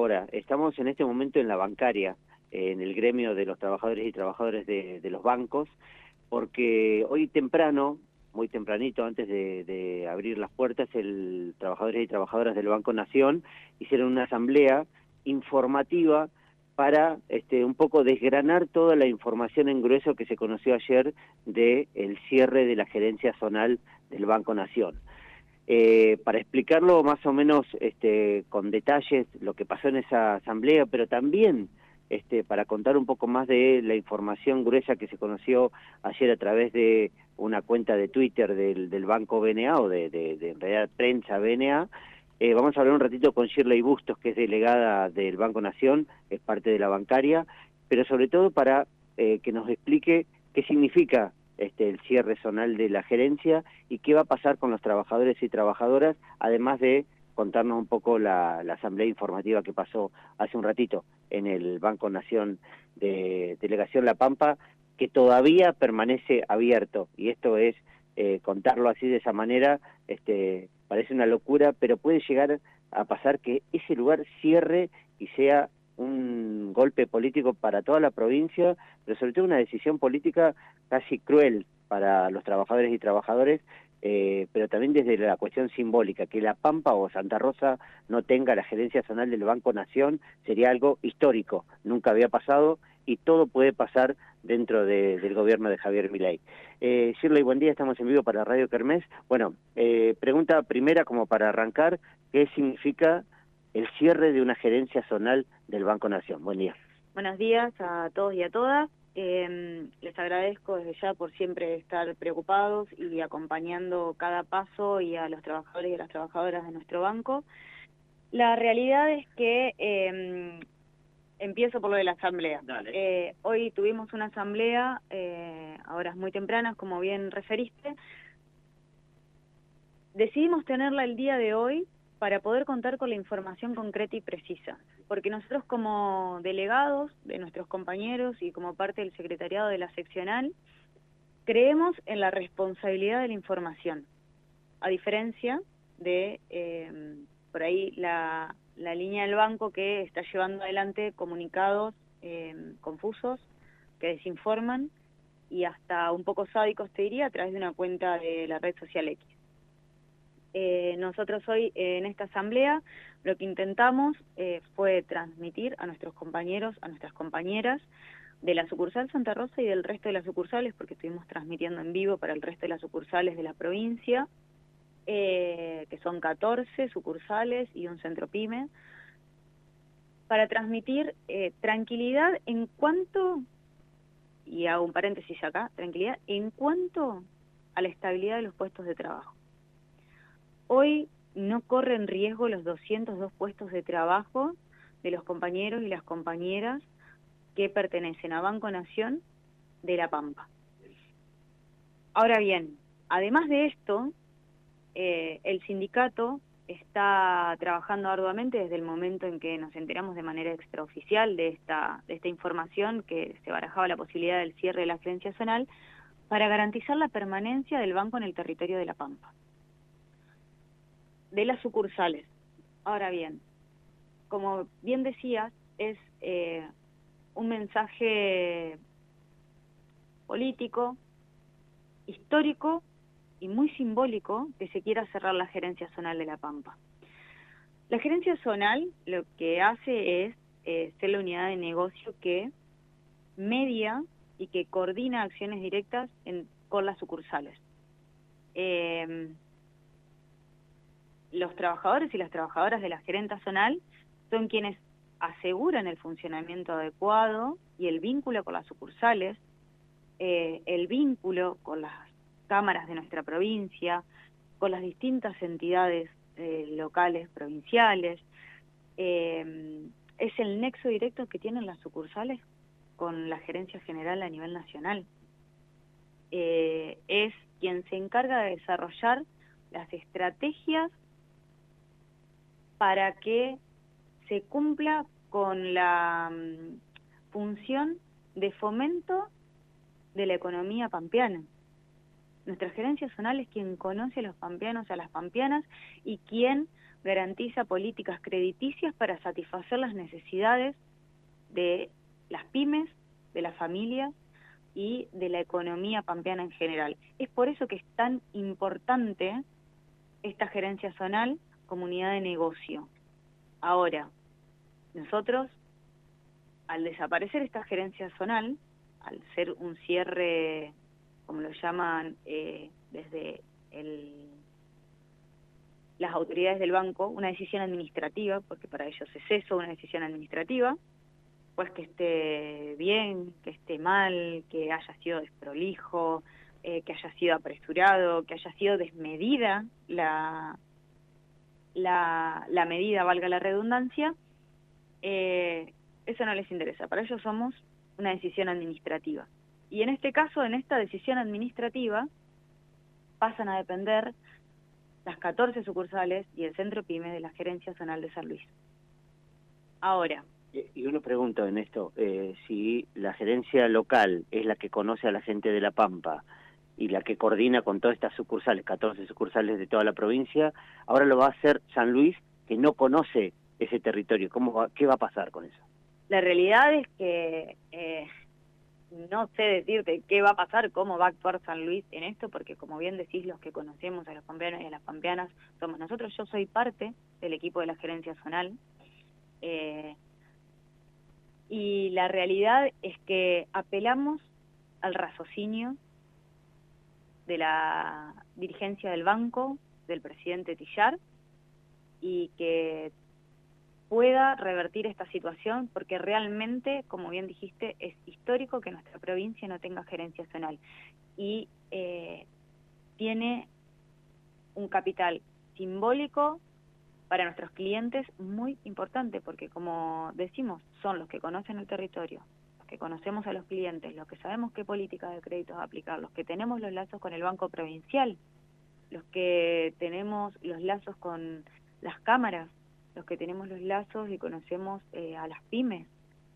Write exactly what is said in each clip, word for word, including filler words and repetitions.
Ahora, estamos en este momento en la bancaria, eh, en el gremio de los trabajadores y trabajadoras de, de los bancos, porque hoy temprano, muy tempranito, antes de, de abrir las puertas, el trabajadores y trabajadoras del Banco Nación hicieron una asamblea informativa para este, un poco desgranar toda la información en grueso que se conoció ayer del cierre de la gerencia zonal del Banco Nación. Eh, para explicarlo más o menos este, con detalles lo que pasó en esa asamblea, pero también este, para contar un poco más de la información gruesa que se conoció ayer a través de una cuenta de Twitter del, del Banco B N A o de, de, de en realidad Prensa B N A, eh, vamos a hablar un ratito con Shirley Bustos, que es delegada del Banco Nación, es parte de la bancaria, pero sobre todo para eh, que nos explique qué significa Este, el cierre zonal de la gerencia y qué va a pasar con los trabajadores y trabajadoras, además de contarnos un poco la, la asamblea informativa que pasó hace un ratito en el Banco Nación de Delegación La Pampa, que todavía permanece abierto, y esto es, eh, contarlo así de esa manera, este, parece una locura, pero puede llegar a pasar que ese lugar cierre y sea un golpe político para toda la provincia, pero sobre todo una decisión política casi cruel para los trabajadores y trabajadores, eh, pero también desde la cuestión simbólica, que La Pampa o Santa Rosa no tenga la gerencia zonal del Banco Nación sería algo histórico, nunca había pasado y todo puede pasar dentro de, del gobierno de Javier Milei. Eh, Shirley, buen día, estamos en vivo para Radio Kermés. Bueno, eh, pregunta primera como para arrancar, ¿qué significa el cierre de una gerencia zonal del Banco Nación? Buen día. Buenos días a todos y a todas. Eh, les agradezco desde ya por siempre estar preocupados y acompañando cada paso y a los trabajadores y a las trabajadoras de nuestro banco. La realidad es que eh, empiezo por lo de la asamblea. Eh, hoy tuvimos una asamblea eh, a horas muy tempranas, como bien referiste. Decidimos tenerla el día de hoy para poder contar con la información concreta y precisa, porque nosotros como delegados de nuestros compañeros y como parte del secretariado de la seccional, creemos en la responsabilidad de la información, a diferencia de, eh, por ahí, la, la línea del banco que está llevando adelante comunicados eh, confusos, que desinforman, y hasta un poco sádicos, te diría, a través de una cuenta de la red social X. Eh, nosotros hoy eh, en esta asamblea lo que intentamos eh, fue transmitir a nuestros compañeros, a nuestras compañeras de la sucursal Santa Rosa y del resto de las sucursales, porque estuvimos transmitiendo en vivo para el resto de las sucursales de la provincia, eh, que son catorce sucursales y un centro pyme, para transmitir eh, tranquilidad en cuanto, y hago un paréntesis acá, tranquilidad en cuanto a la estabilidad de los puestos de trabajo. Hoy no corren riesgo los doscientos dos puestos de trabajo de los compañeros y las compañeras que pertenecen a Banco Nación de La Pampa. Ahora bien, además de esto, eh, el sindicato está trabajando arduamente desde el momento en que nos enteramos de manera extraoficial de esta, de esta información, que se barajaba la posibilidad del cierre de la gerencia zonal, para garantizar la permanencia del banco en el territorio de La Pampa. De las sucursales. Ahora bien, como bien decías, es eh, un mensaje político, histórico y muy simbólico que se quiera cerrar la gerencia zonal de La Pampa. La gerencia zonal lo que hace es eh, ser la unidad de negocio que media y que coordina acciones directas en, con las sucursales. Eh, Los trabajadores y las trabajadoras de la gerencia zonal son quienes aseguran el funcionamiento adecuado y el vínculo con las sucursales, eh, el vínculo con las cámaras de nuestra provincia, con las distintas entidades eh, locales, provinciales. Eh, es el nexo directo que tienen las sucursales con la gerencia general a nivel nacional. Eh, es quien se encarga de desarrollar las estrategias para que se cumpla con la um, función de fomento de la economía pampeana. Nuestra gerencia zonal es quien conoce a los pampeanos, a las pampeanas, y quien garantiza políticas crediticias para satisfacer las necesidades de las pymes, de las familias y de la economía pampeana en general. Es por eso que es tan importante esta gerencia zonal como unidad de negocio. Ahora, nosotros, al desaparecer esta gerencia zonal, al ser un cierre, como lo llaman eh, desde el, las autoridades del banco, una decisión administrativa, porque para ellos es eso, una decisión administrativa, pues que esté bien, que esté mal, que haya sido desprolijo, eh, que haya sido apresurado, que haya sido desmedida la, la, la medida, valga la redundancia, eh, eso no les interesa. Para ellos somos una decisión administrativa. Y en este caso, en esta decisión administrativa, pasan a depender las catorce sucursales y el Centro PYME de la Gerencia Zonal de San Luis. Ahora, y uno pregunta en esto, eh, si la gerencia local es la que conoce a la gente de La Pampa y la que coordina con todas estas sucursales, catorce sucursales de toda la provincia, ahora lo va a hacer San Luis, que no conoce ese territorio. ¿Cómo va, qué va a pasar con eso? La realidad es que eh, no sé decirte qué va a pasar, cómo va a actuar San Luis en esto, porque como bien decís, los que conocemos a los pampeanos y a las pampeanas somos nosotros. Yo soy parte del equipo de la gerencia zonal. Eh, y la realidad es que apelamos al raciocinio de la dirigencia del banco, del presidente Tillar, y que pueda revertir esta situación, porque realmente, como bien dijiste, es histórico que nuestra provincia no tenga gerencia zonal, y eh, tiene un capital simbólico para nuestros clientes muy importante, porque como decimos, son los que conocen el territorio, los que conocemos a los clientes, los que sabemos qué políticas de créditos aplicar, los que tenemos los lazos con el Banco Provincial, los que tenemos los lazos con las cámaras, los que tenemos los lazos y conocemos eh, a las pymes.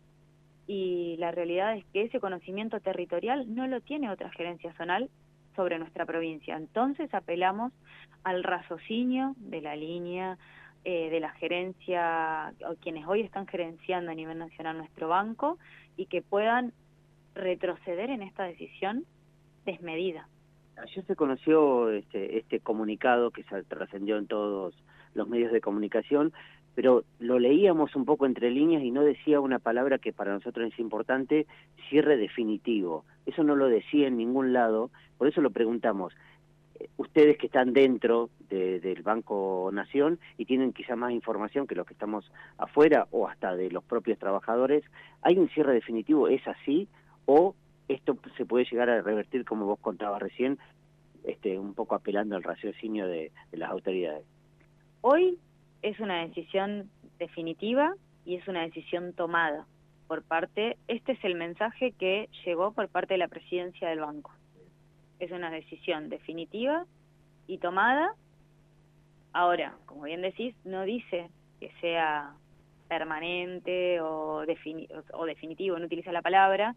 Y la realidad es que ese conocimiento territorial no lo tiene otra gerencia zonal sobre nuestra provincia. Entonces apelamos al raciocinio de la línea, eh, de la gerencia, o quienes hoy están gerenciando a nivel nacional nuestro banco, y que puedan retroceder en esta decisión desmedida. Ayer se conoció este, este comunicado que se trascendió en todos los medios de comunicación, pero lo leíamos un poco entre líneas y no decía una palabra que para nosotros es importante: cierre definitivo. Eso no lo decía en ningún lado, por eso lo preguntamos. Ustedes que están dentro de, del Banco Nación y tienen quizá más información que los que estamos afuera o hasta de los propios trabajadores, ¿hay un cierre definitivo? ¿Es así? ¿O esto se puede llegar a revertir, como vos contabas recién, este, un poco apelando al raciocinio de, de las autoridades? Hoy es una decisión definitiva y es una decisión tomada por parte, este es el mensaje que llegó por parte de la presidencia del banco. Es una decisión definitiva y tomada. Ahora, como bien decís, no dice que sea permanente o, defini o definitivo, no utiliza la palabra.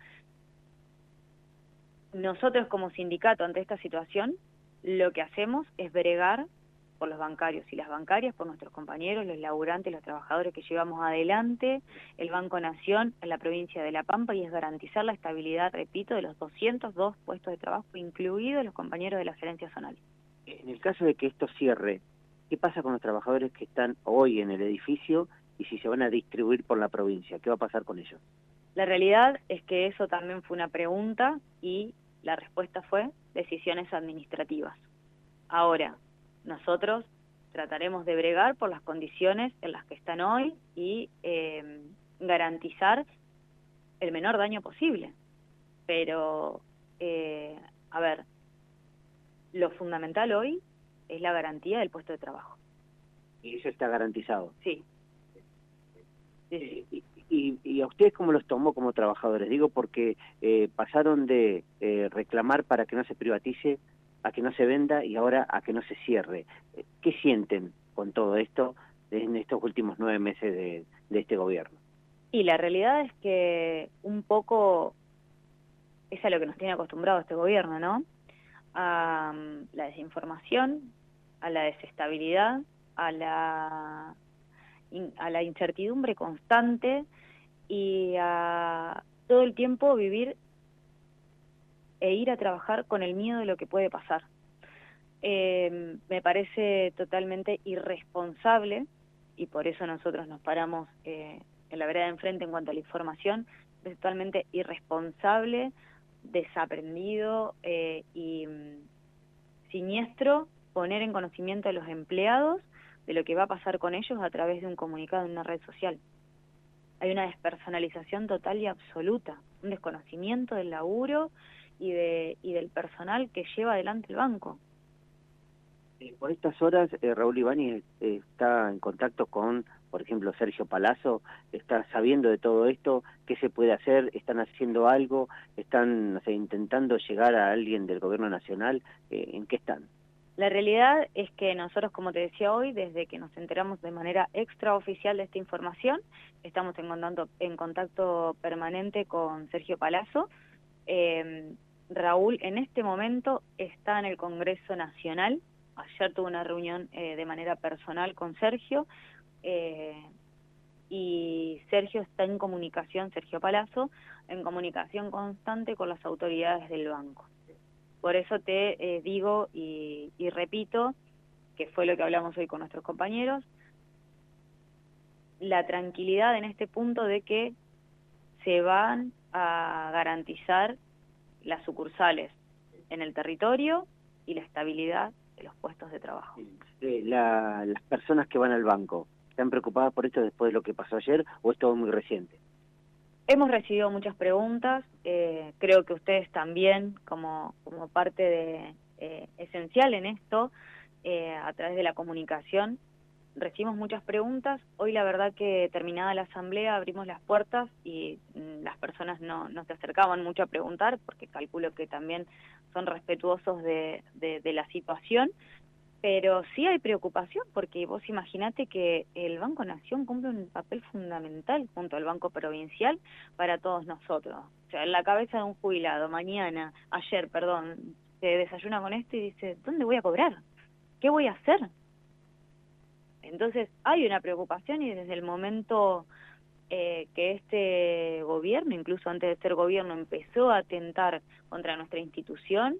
Nosotros como sindicato ante esta situación, lo que hacemos es bregar por los bancarios y las bancarias, por nuestros compañeros, los laburantes, los trabajadores que llevamos adelante el Banco Nación en la provincia de La Pampa, y es garantizar la estabilidad, repito, de los doscientos dos puestos de trabajo, incluidos los compañeros de la gerencia zonal. En el caso de que esto cierre, ¿qué pasa con los trabajadores que están hoy en el edificio y si se van a distribuir por la provincia? ¿Qué va a pasar con ellos? La realidad es que eso también fue una pregunta y la respuesta fue decisiones administrativas. Ahora, nosotros trataremos de bregar por las condiciones en las que están hoy y eh, garantizar el menor daño posible. Pero, eh, a ver, lo fundamental hoy es la garantía del puesto de trabajo. ¿Y eso está garantizado? Sí. Sí, sí. Y, y, ¿Y a ustedes cómo los tomó como trabajadores? Digo porque eh, pasaron de eh, reclamar para que no se privatice a que no se venda y ahora a que no se cierre. ¿Qué sienten con todo esto en estos últimos nueve meses de, de este gobierno? Y la realidad es que un poco es a lo que nos tiene acostumbrado este gobierno, ¿no? A um, la desinformación, a la desestabilidad a la, a la incertidumbre constante y a todo el tiempo vivir e ir a trabajar con el miedo de lo que puede pasar. Eh, me parece totalmente irresponsable, y por eso nosotros nos paramos eh, en la vereda de enfrente en cuanto a la información, es totalmente irresponsable, desaprendido eh, y mm, siniestro poner en conocimiento a los empleados de lo que va a pasar con ellos a través de un comunicado en una red social. Hay una despersonalización total y absoluta, un desconocimiento del laburo y, de, y del personal que lleva adelante el banco. Por estas horas, eh, Raúl Ibáñez eh, está en contacto con, por ejemplo, Sergio Palazzo, está sabiendo de todo esto, qué se puede hacer, están haciendo algo, están, no sé, intentando llegar a alguien del gobierno nacional, eh, ¿en qué están? La realidad es que nosotros, como te decía hoy, desde que nos enteramos de manera extraoficial de esta información, estamos en contacto, en contacto permanente con Sergio Palazzo. Eh, Raúl en este momento está en el Congreso Nacional. Ayer tuve una reunión eh, de manera personal con Sergio eh, y Sergio está en comunicación, Sergio Palazzo, en comunicación constante con las autoridades del banco. Por eso te eh, digo y, y repito, que fue lo que hablamos hoy con nuestros compañeros, la tranquilidad en este punto de que se van a garantizar las sucursales en el territorio y la estabilidad de los puestos de trabajo. Eh, la, las personas que van al banco, ¿están preocupadas por esto después de lo que pasó ayer o es todo muy reciente? Hemos recibido muchas preguntas, eh, creo que ustedes también, como, como parte de, eh, esencial en esto, eh, a través de la comunicación, recibimos muchas preguntas. Hoy la verdad que terminada la asamblea abrimos las puertas y mm, las personas no, no se acercaban mucho a preguntar, porque calculo que también son respetuosos de, de, de la situación, pero sí hay preocupación, porque vos imaginate que el Banco Nación cumple un papel fundamental junto al Banco Provincial para todos nosotros. O sea, en la cabeza de un jubilado, mañana, ayer, perdón, se desayuna con esto y dice, ¿dónde voy a cobrar? ¿Qué voy a hacer? Entonces hay una preocupación y desde el momento eh, que este gobierno, incluso antes de ser gobierno, empezó a atentar contra nuestra institución,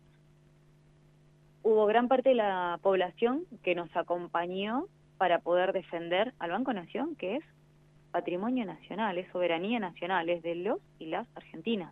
hubo gran parte de la población que nos acompañó para poder defender al Banco Nación, que es patrimonio nacional, es soberanía nacional, es de los y las argentinas.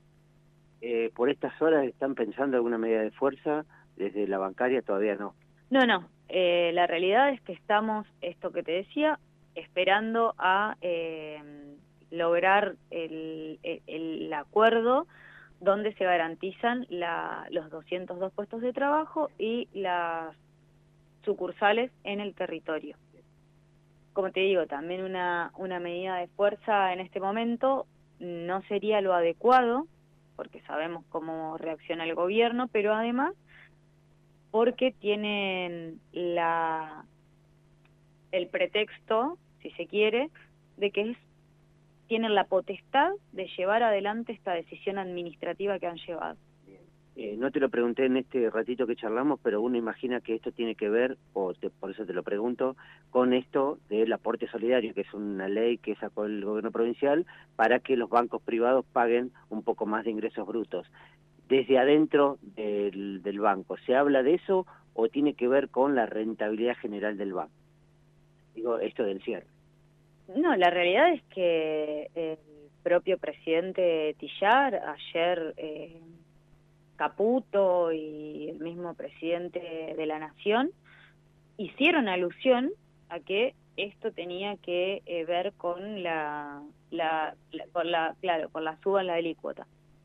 Eh, por estas horas están pensando alguna medida de fuerza, desde la bancaria todavía no. No, no, eh, la realidad es que estamos, esto que te decía, esperando a eh, lograr el, el, el acuerdo donde se garantizan la, los doscientos dos puestos de trabajo y las sucursales en el territorio. Como te digo, también una, una medida de fuerza en este momento no sería lo adecuado, porque sabemos cómo reacciona el gobierno, pero además porque tienen la el pretexto, si se quiere, de que es, tienen la potestad de llevar adelante esta decisión administrativa que han llevado. Eh, no te lo pregunté en este ratito que charlamos, pero uno imagina que esto tiene que ver, o te, por eso te lo pregunto, con esto del aporte solidario, que es una ley que sacó el gobierno provincial para que los bancos privados paguen un poco más de ingresos brutos. Desde adentro del, del banco, ¿se habla de eso o tiene que ver con la rentabilidad general del banco? Digo, esto del cierre. No, la realidad es que el propio presidente Tillar, ayer eh, Caputo y el mismo presidente de la Nación hicieron alusión a que esto tenía que eh, ver con la, la, la, con la, claro, con la suba en la alícuota.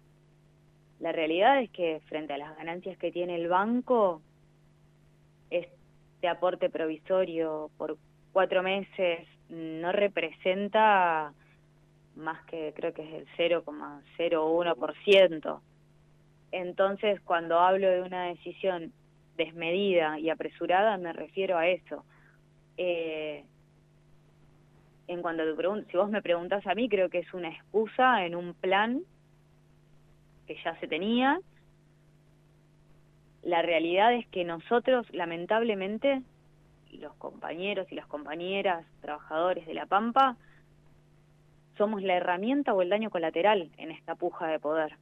La realidad es que frente a las ganancias que tiene el banco, este aporte provisorio por cuatro meses no representa más que, creo que es el cero coma cero uno por ciento. Entonces, cuando hablo de una decisión desmedida y apresurada, me refiero a eso. Eh, en cuanto a tu pregunta, si vos me preguntás a mí, creo que es una excusa en un plan que ya se tenía. La realidad es que nosotros, lamentablemente, los compañeros y las compañeras, trabajadores de La Pampa, somos la herramienta o el daño colateral en esta puja de poder.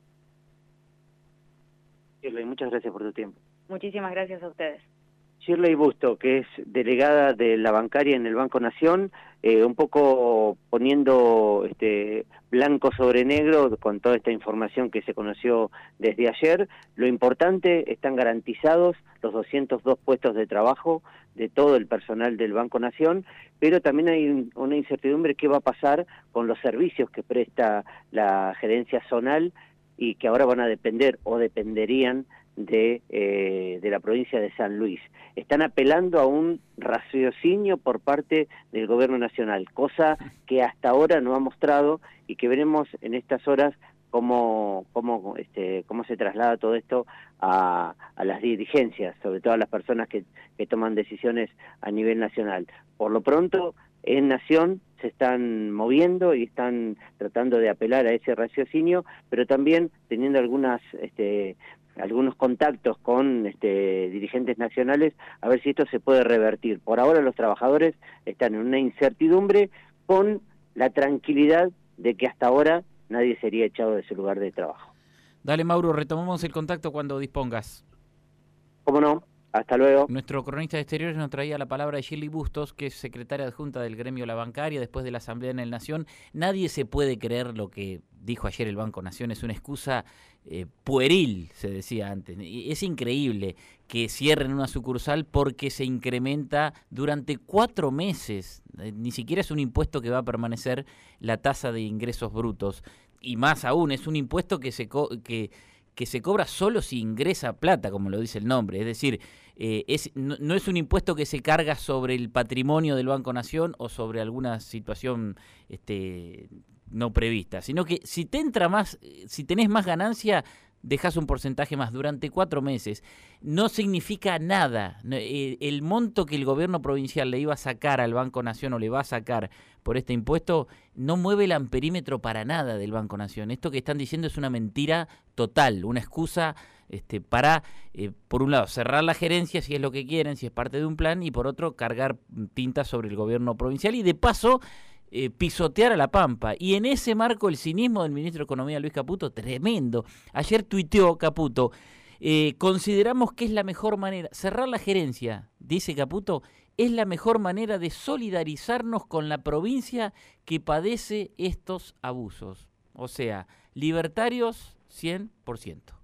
Shirley, muchas gracias por tu tiempo. Muchísimas gracias a ustedes. Shirley Busto, que es delegada de la bancaria en el Banco Nación, eh, un poco poniendo este blanco sobre negro con toda esta información que se conoció desde ayer. Lo importante, están garantizados los doscientos dos puestos de trabajo de todo el personal del Banco Nación, pero también hay una incertidumbre qué va a pasar con los servicios que presta la gerencia zonal y que ahora van a depender o dependerían de, eh, de la provincia de San Luis. Están apelando a un raciocinio por parte del gobierno nacional, cosa que hasta ahora no ha mostrado y que veremos en estas horas cómo, cómo, este, cómo se traslada todo esto a, a las dirigencias, sobre todo a las personas que, que toman decisiones a nivel nacional. Por lo pronto, en Nación se están moviendo y están tratando de apelar a ese raciocinio, pero también teniendo algunas este, algunos contactos con este, dirigentes nacionales, a ver si esto se puede revertir. Por ahora los trabajadores están en una incertidumbre con la tranquilidad de que hasta ahora nadie sería echado de su lugar de trabajo. Dale, Mauro, retomamos el contacto cuando dispongas. ¿Cómo no? Hasta luego. Nuestro cronista de exteriores nos traía la palabra de Shirley Bustos, que es secretaria adjunta del gremio La Bancaria, después de la Asamblea en el Nación. Nadie se puede creer lo que dijo ayer el Banco Nación, es una excusa eh, pueril, se decía antes. Es increíble que cierren una sucursal porque se incrementa durante cuatro meses. Eh, ni siquiera es un impuesto que va a permanecer la tasa de ingresos brutos. Y más aún, es un impuesto que se... Co que que se cobra solo si ingresa plata, como lo dice el nombre. Es decir, eh, es, no, no es un impuesto que se carga sobre el patrimonio del Banco Nación o sobre alguna situación este, no prevista, sino que si te entra más, si tenés más ganancia, dejás un porcentaje más durante cuatro meses. No significa nada. El monto que el gobierno provincial le iba a sacar al Banco Nación o le va a sacar por este impuesto no mueve el amperímetro para nada del Banco Nación. Esto que están diciendo es una mentira total, una excusa este, para, eh, por un lado, cerrar la gerencia si es lo que quieren, si es parte de un plan, y por otro, cargar tinta sobre el gobierno provincial y de paso Eh, pisotear a La Pampa. Y en ese marco el cinismo del ministro de Economía, Luis Caputo, tremendo. Ayer tuiteó Caputo, eh, consideramos que es la mejor manera, cerrar la gerencia, dice Caputo, es la mejor manera de solidarizarnos con la provincia que padece estos abusos. O sea, libertarios cien por ciento.